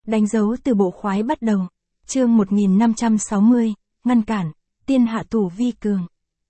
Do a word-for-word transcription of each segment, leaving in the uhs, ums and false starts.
Đánh dấu từ bộ khoái bắt đầu. Chương một nghìn năm trăm sáu mươi, ngăn cản, tiên hạ thủ vi cường.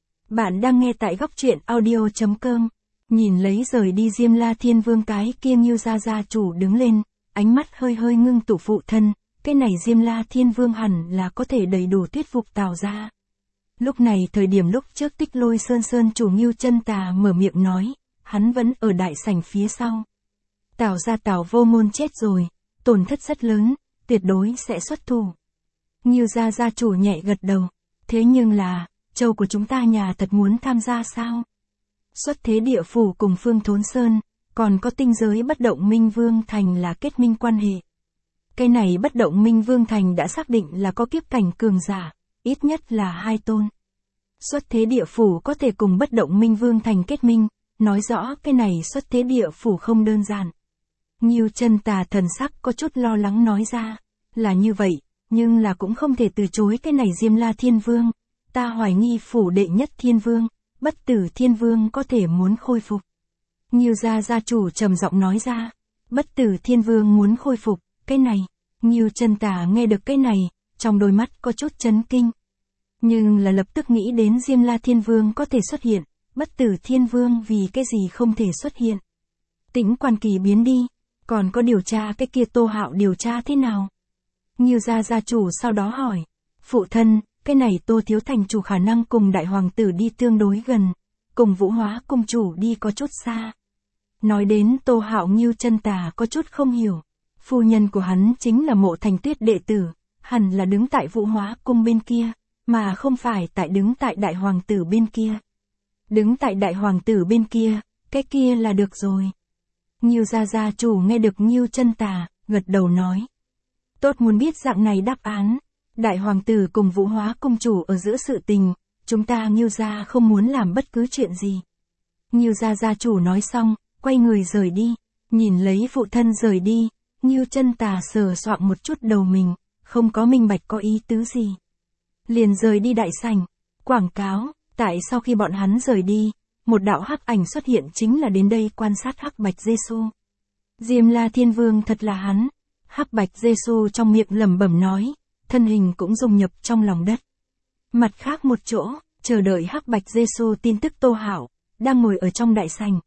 Bạn đang nghe tại góc truyện audio chấm com. Nhìn lấy rời đi Diêm La Thiên Vương cái kia Ngưu gia gia chủ đứng lên, ánh mắt hơi hơi ngưng tụ phụ thân, cái này Diêm La Thiên Vương hẳn là có thể đầy đủ thuyết phục Tào gia. Lúc này thời điểm lúc trước Tích Lôi Sơn Sơn chủ Ngưu Chân Tà mở miệng nói, hắn vẫn ở đại sảnh phía sau. Tào gia Tào Vô Ngôn chết rồi, tổn thất rất lớn, tuyệt đối sẽ xuất thủ. Ngưu gia gia chủ nhẹ gật đầu, thế nhưng là, châu của chúng ta nhà thật muốn tham gia sao? Xuất thế địa phủ cùng Phương Thốn Sơn, còn có tinh giới bất động Minh Vương Thành là kết minh quan hệ. Cái này bất động Minh Vương Thành đã xác định là có kiếp cảnh cường giả, ít nhất là hai tôn. Xuất thế địa phủ có thể cùng bất động Minh Vương Thành kết minh, nói rõ cái này xuất thế địa phủ không đơn giản. Ngưu Chân Tà thần sắc có chút lo lắng nói ra, là như vậy, nhưng là cũng không thể từ chối cái này Diêm La Thiên Vương. Ta hoài nghi phủ đệ nhất Thiên Vương, Bất Tử Thiên Vương có thể muốn khôi phục. Ngưu gia gia chủ trầm giọng nói ra, Bất Tử Thiên Vương muốn khôi phục, cái này. Ngưu Chân Tà nghe được cái này, trong đôi mắt có chút chấn kinh. Nhưng là lập tức nghĩ đến Diêm La Thiên Vương có thể xuất hiện, Bất Tử Thiên Vương vì cái gì không thể xuất hiện. Tĩnh Quan Kỳ biến đi, còn có điều tra cái kia Tô Hạo điều tra thế nào? Ngưu gia gia chủ sau đó hỏi, phụ thân, cái này Tô Thiếu Thành chủ khả năng cùng đại hoàng tử đi tương đối gần, cùng Vũ Hóa cung chủ đi có chút xa. Nói đến Tô Hạo Ngưu Chân Tà có chút không hiểu, phu nhân của hắn chính là Mộ Thành Tuyết đệ tử, hẳn là đứng tại Vũ Hóa cung bên kia, mà không phải tại đứng tại đại hoàng tử bên kia. Đứng tại đại hoàng tử bên kia, cái kia là được rồi. Ngưu gia gia chủ nghe được Ngưu Chân Tà, gật đầu nói. Tốt muốn biết dạng này đáp án. Đại hoàng tử cùng Vũ Hóa cung chủ ở giữa sự tình, chúng ta Ngưu gia không muốn làm bất cứ chuyện gì. Ngưu gia gia chủ nói xong, quay người rời đi, nhìn lấy phụ thân rời đi, Ngưu Chân Tà sờ soạng một chút đầu mình, không có minh bạch có ý tứ gì. Liền rời đi đại sảnh, quảng cáo, tại sau khi bọn hắn rời đi, một đạo hắc ảnh xuất hiện chính là đến đây quan sát Hắc Bạch Giê-xu. Diêm La Thiên Vương thật là hắn. Hắc Bạch Giê-xu trong miệng lẩm bẩm nói, thân hình cũng dung nhập trong lòng đất. Mặt khác một chỗ, chờ đợi Hắc Bạch Giê-xu tin tức Tô Hạo, đang ngồi ở trong đại sảnh.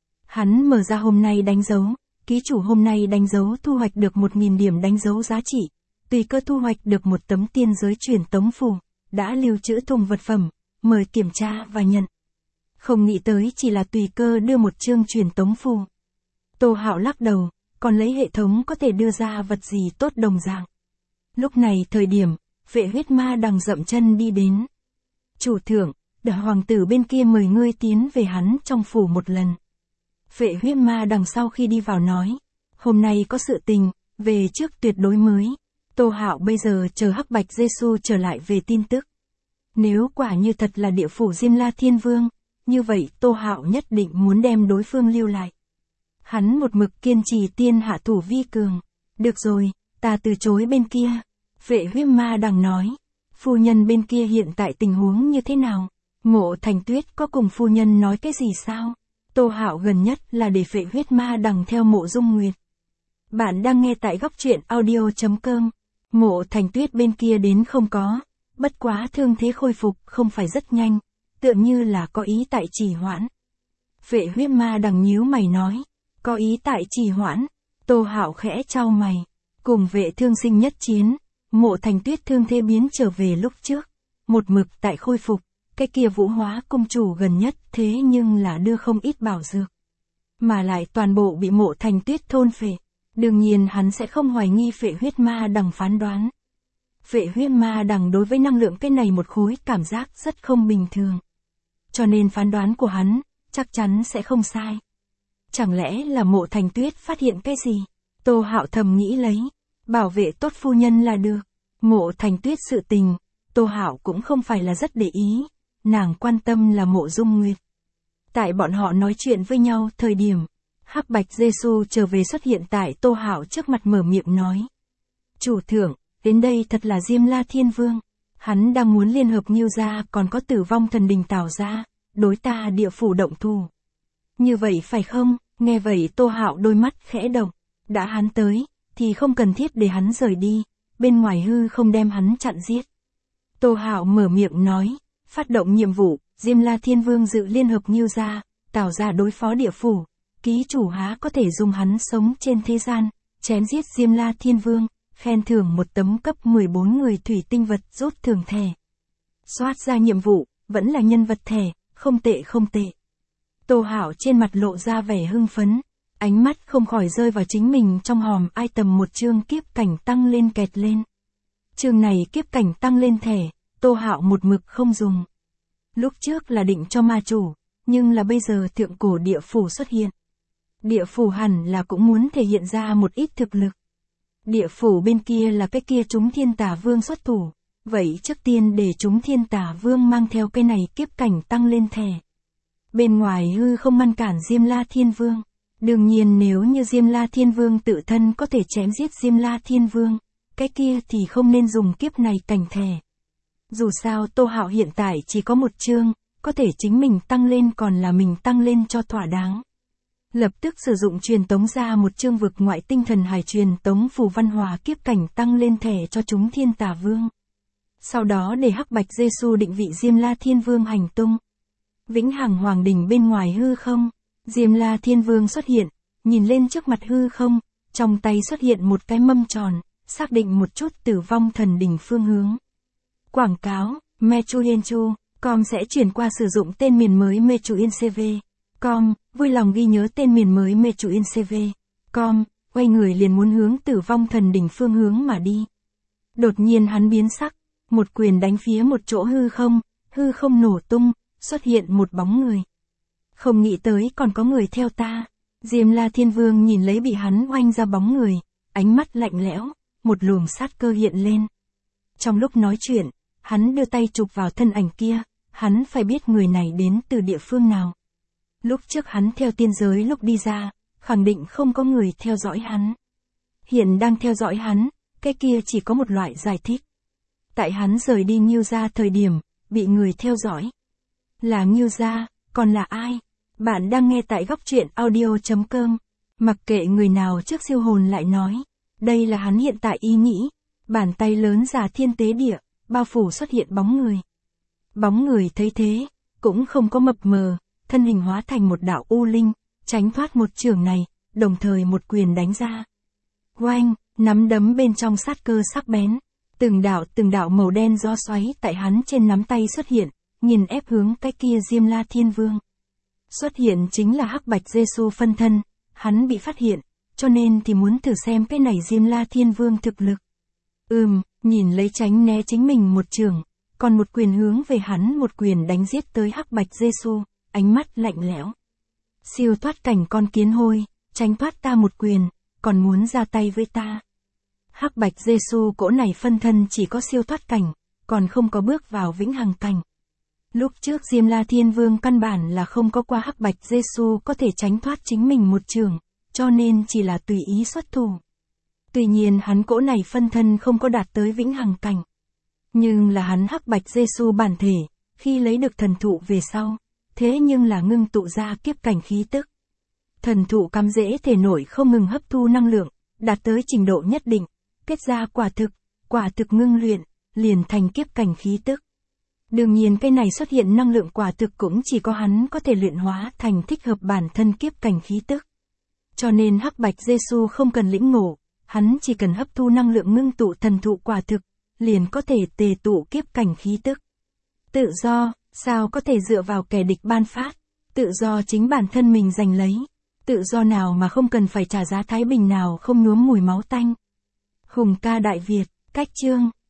Hắn mở ra hôm nay đánh dấu, ký chủ hôm nay đánh dấu thu hoạch được một nghìn điểm đánh dấu giá trị, tùy cơ thu hoạch được một tấm tiên giới truyền tống phù, đã lưu trữ thùng vật phẩm, mời kiểm tra và nhận. Không nghĩ tới chỉ là tùy cơ đưa một chương truyền tống phù. Tô Hạo lắc đầu, còn lấy hệ thống có thể đưa ra vật gì tốt đồng dạng. Lúc này thời điểm, Vệ Huyết Ma Đằng dậm chân đi đến. Chủ thượng, đại hoàng tử bên kia mời ngươi tiến về hắn trong phủ một lần. Vệ Huyết Ma Đằng sau khi đi vào nói, hôm nay có sự tình, về trước tuyệt đối mới. Tô Hạo bây giờ chờ Hắc Bạch Giê-xu trở lại về tin tức. Nếu quả như thật là địa phủ Diêm La Thiên Vương, như vậy Tô Hạo nhất định muốn đem đối phương lưu lại. Hắn một mực kiên trì tiên hạ thủ vi cường. Được rồi, ta từ chối bên kia. Vệ Huyết Ma Đằng nói, phu nhân bên kia hiện tại tình huống như thế nào? Mộ Thành Tuyết có cùng phu nhân nói cái gì sao? Tô Hạo gần nhất là để Vệ Huyết Ma Đằng theo Mộ Dung Nguyệt. Bạn đang nghe tại góc truyện audio chấm com. Mộ Thành Tuyết bên kia đến không có, bất quá thương thế khôi phục không phải rất nhanh, tựa như là có ý tại trì hoãn. Vệ Huyết Ma Đằng nhíu mày nói, có ý tại trì hoãn. Tô Hạo khẽ chau mày, cùng Vệ Thương Sinh nhất chiến, Mộ Thành Tuyết thương thế biến trở về lúc trước, một mực tại khôi phục, cái kia Vũ Hóa cung chủ gần nhất thế nhưng là đưa không ít bảo dược, mà lại toàn bộ bị Mộ Thành Tuyết thôn phệ. Đương nhiên hắn sẽ không hoài nghi Vệ Huyết Ma Đằng phán đoán. Vệ Huyết Ma Đằng đối với năng lượng cái này một khối cảm giác rất không bình thường. Cho nên phán đoán của hắn, chắc chắn sẽ không sai. Chẳng lẽ là Mộ Thành Tuyết phát hiện cái gì? Tô Hạo thầm nghĩ lấy, bảo vệ tốt phu nhân là được. Mộ Thành Tuyết sự tình, Tô Hạo cũng không phải là rất để ý, nàng quan tâm là Mộ Dung Nguyệt. Tại bọn họ nói chuyện với nhau thời điểm, Hắc Bạch Giê-xu trở về xuất hiện tại Tô Hạo trước mặt mở miệng nói. Chủ thượng, đến đây thật là Diêm La Thiên Vương. Hắn đang muốn liên hợp Ngưu gia còn có Tử Vong Thần Đình Tào gia, đối ta địa phủ động thủ. Như vậy phải không? Nghe vậy Tô Hạo đôi mắt khẽ động. Đã hắn tới, thì không cần thiết để hắn rời đi, bên ngoài hư không đem hắn chặn giết. Tô Hạo mở miệng nói, phát động nhiệm vụ, Diêm La Thiên Vương dự liên hợp Ngưu gia, Tào gia đối phó địa phủ, ký chủ há có thể dùng hắn sống trên thế gian, chém giết Diêm La Thiên Vương, khen thưởng một tấm cấp mười bốn người thủy tinh vật rút thưởng thẻ. Soát ra nhiệm vụ, vẫn là nhân vật thẻ, không tệ không tệ. Tô Hạo trên mặt lộ ra vẻ hưng phấn, ánh mắt không khỏi rơi vào chính mình trong hòm item một chương kiếp cảnh tăng lên kẹt lên. Chương này kiếp cảnh tăng lên thẻ, Tô Hạo một mực không dùng. Lúc trước là định cho ma chủ, nhưng là bây giờ thượng cổ địa phủ xuất hiện. Địa phủ hẳn là cũng muốn thể hiện ra một ít thực lực. Địa phủ bên kia là cái kia chúng thiên tà vương xuất thủ, vậy trước tiên để chúng thiên tà vương mang theo cái này kiếp cảnh tăng lên thẻ. Bên ngoài hư không ngăn cản Diêm La Thiên Vương. Đương nhiên nếu như Diêm La Thiên Vương tự thân có thể chém giết Diêm La Thiên Vương, cái kia thì không nên dùng kiếp này cảnh thẻ. Dù sao Tô Hạo hiện tại chỉ có một chương, có thể chính mình tăng lên còn là mình tăng lên cho thỏa đáng. Lập tức sử dụng truyền tống ra một chương vực ngoại tinh thần hải truyền tống phù văn hòa kiếp cảnh tăng lên thẻ cho chúng thiên tà vương. Sau đó để Hắc Bạch Giê-xu định vị Diêm La Thiên Vương hành tung. Vĩnh Hằng Hoàng Đình bên ngoài hư không, Diêm La Thiên Vương xuất hiện, nhìn lên trước mặt hư không, trong tay xuất hiện một cái mâm tròn, xác định một chút Tử Vong Thần Đình phương hướng. Quảng cáo, Mechuyenchu, com sẽ chuyển qua sử dụng tên miền mới Mechuyencv. Com, vui lòng ghi nhớ tên miền mới Mechuyencv. Com, quay người liền muốn hướng Tử Vong Thần Đình phương hướng mà đi. Đột nhiên hắn biến sắc, một quyền đánh phía một chỗ hư không, hư không nổ tung, xuất hiện một bóng người. Không nghĩ tới còn có người theo ta. Diêm La Thiên Vương nhìn lấy bị hắn oanh ra bóng người, ánh mắt lạnh lẽo, một luồng sát cơ hiện lên. Trong lúc nói chuyện, hắn đưa tay chụp vào thân ảnh kia, hắn phải biết người này đến từ địa phương nào. Lúc trước hắn theo tiên giới lúc đi ra, khẳng định không có người theo dõi hắn. Hiện đang theo dõi hắn, cái kia chỉ có một loại giải thích. Tại hắn rời đi Ngưu gia thời điểm, bị người theo dõi. Là Ngưu gia, còn là ai? Bạn đang nghe tại góc truyện audio chấm com. Mặc kệ người nào trước siêu hồn lại nói. Đây là hắn hiện tại ý nghĩ. Bàn tay lớn giả thiên tế địa, bao phủ xuất hiện bóng người. Bóng người thấy thế, cũng không có mập mờ, thân hình hóa thành một đạo u linh, tránh thoát một chưởng này, đồng thời một quyền đánh ra. Oanh, nắm đấm bên trong sát cơ sắc bén. Từng đạo từng đạo màu đen gió xoáy tại hắn trên nắm tay xuất hiện, nhìn ép hướng cái kia Diêm La Thiên Vương. Xuất hiện chính là Hắc Bạch Giê-xu phân thân, hắn bị phát hiện, cho nên thì muốn thử xem cái này Diêm La Thiên Vương thực lực. Ừm, nhìn lấy tránh né chính mình một trường, còn một quyền hướng về hắn một quyền đánh giết tới Hắc Bạch Giê-xu, ánh mắt lạnh lẽo. Siêu thoát cảnh con kiến hôi, tránh thoát ta một quyền, còn muốn ra tay với ta. Hắc Bạch Giê-xu cỗ này phân thân chỉ có siêu thoát cảnh, còn không có bước vào vĩnh hằng cảnh. Lúc trước Diêm La Thiên Vương căn bản là không có qua Hắc Bạch Giê-xu có thể tránh thoát chính mình một trường, cho nên chỉ là tùy ý xuất thủ. Tuy nhiên hắn cỗ này phân thân không có đạt tới vĩnh hằng cảnh. Nhưng là hắn Hắc Bạch Giê-xu bản thể, khi lấy được thần thụ về sau, thế nhưng là ngưng tụ ra kiếp cảnh khí tức. Thần thụ cắm rễ thể nội không ngừng hấp thu năng lượng, đạt tới trình độ nhất định, kết ra quả thực, quả thực ngưng luyện, liền thành kiếp cảnh khí tức. Đương nhiên cái này xuất hiện năng lượng quả thực cũng chỉ có hắn có thể luyện hóa thành thích hợp bản thân kiếp cảnh khí tức. Cho nên Hắc Bạch Giê-xu không cần lĩnh ngộ, hắn chỉ cần hấp thu năng lượng ngưng tụ thần thụ quả thực, liền có thể tề tụ kiếp cảnh khí tức. Tự do, sao có thể dựa vào kẻ địch ban phát, tự do chính bản thân mình giành lấy, tự do nào mà không cần phải trả giá thái bình nào không nhuốm mùi máu tanh. Hùng ca Đại Việt, cách chương.